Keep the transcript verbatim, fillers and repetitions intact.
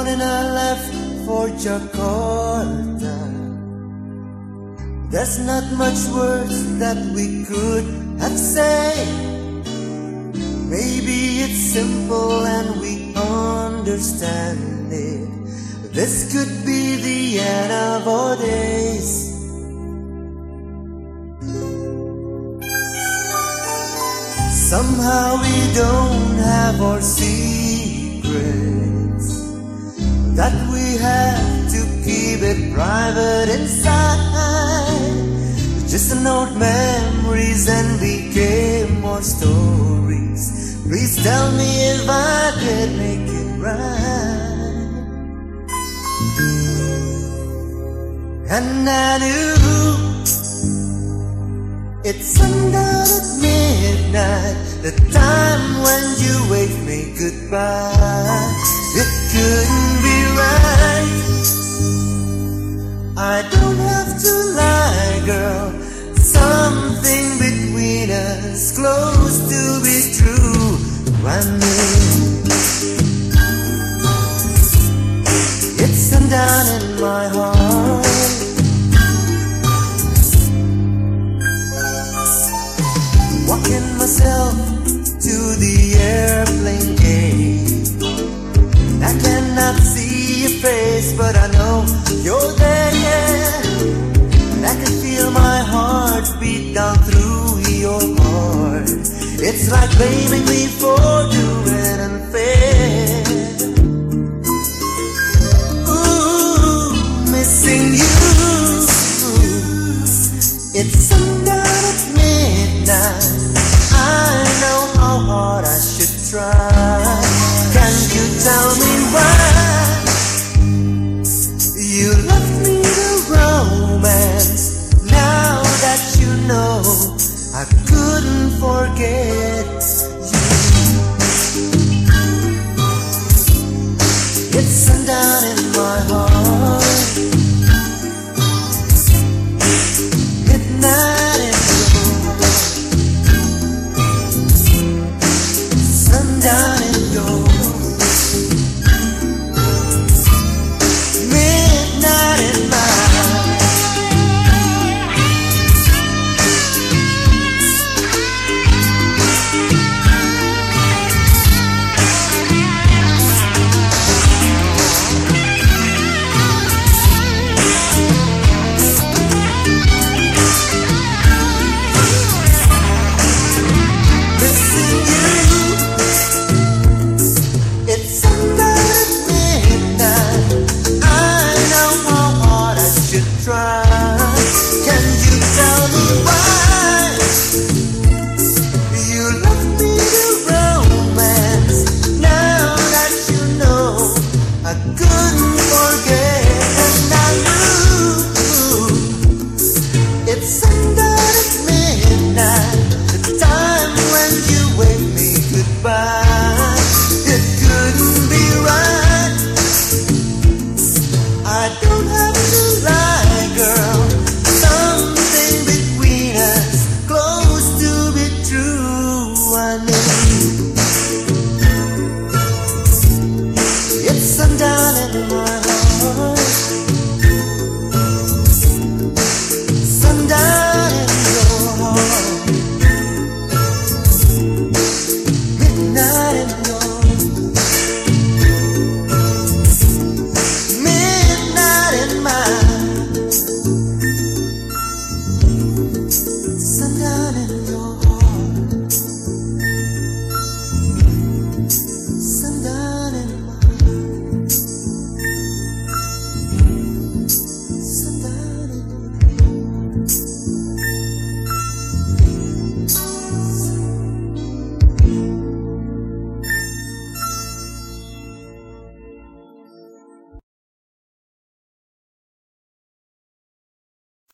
morning I left for Jakarta. There's not much words that we could have said. Maybe it's simple and we understand it. This could be the end of our days. Somehow we don't have our secrets, that we have to keep it private inside. Just an old memories and became more stories. Please tell me if I did make it right. And I knew it's sundown at midnight, the time when you waved me goodbye. It couldn't be right. I don't have to lie, girl. Something between us close to be true. I knew it's sundown in my heart. Walking myself to the airplane gate. I cannot see your face, but I know you're there, yeah. And I can feel my heart beat down through your heart. It's like blaming me for doing unfair. Ooh, missing you. It's sundown at midnight. I know how hard I should try. Can you tell me why you left me the romance? Now that you know I couldn't forget you. It's sundown in my heart, midnight in yours, sundown in yours, midnight in mine. Try.